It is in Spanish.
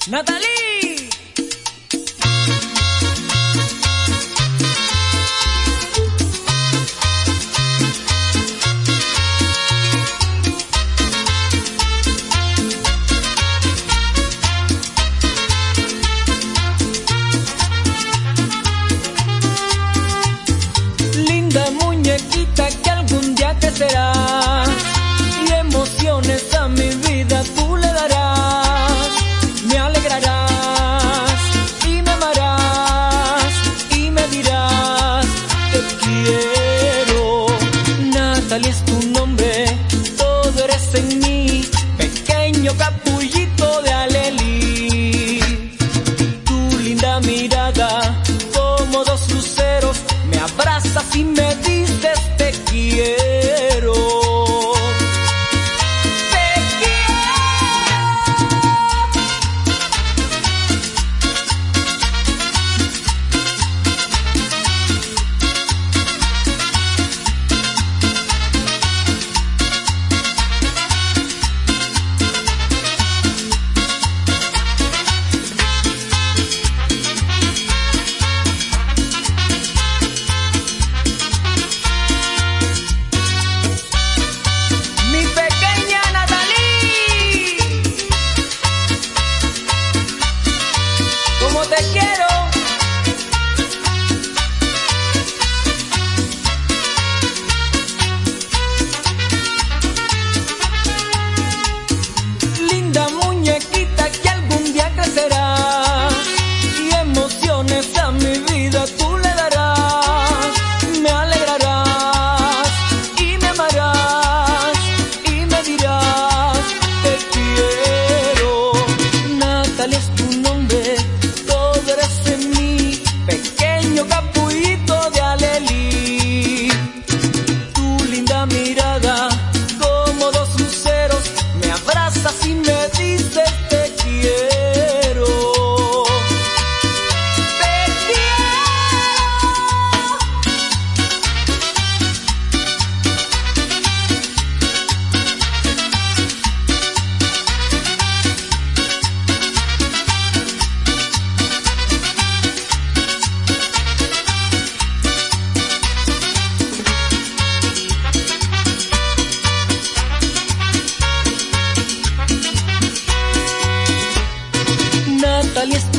Natalie. Linda muñequita que algún día crecerá y emociones a mi vida tú le darás. Me alegrarás y me amarás y me dirás te quiero. Natalie es tu nombre, todo eres en mí, pequeño capullito de Alelí. Tu linda mirada como dos luceros me abrazas y me dices te quiero. Te quiero. Linda muñequita que algún día crecerá y emociones a mi vida tú le darás. Me alegrarás y me amarás y me dirás te quiero. Natalie es tu nombre, eres en mí, pequeño capullito de Alelí. Tu linda mirada, como dos luceros, me abrazas y me dices te quiero. Te quiero. Natalie es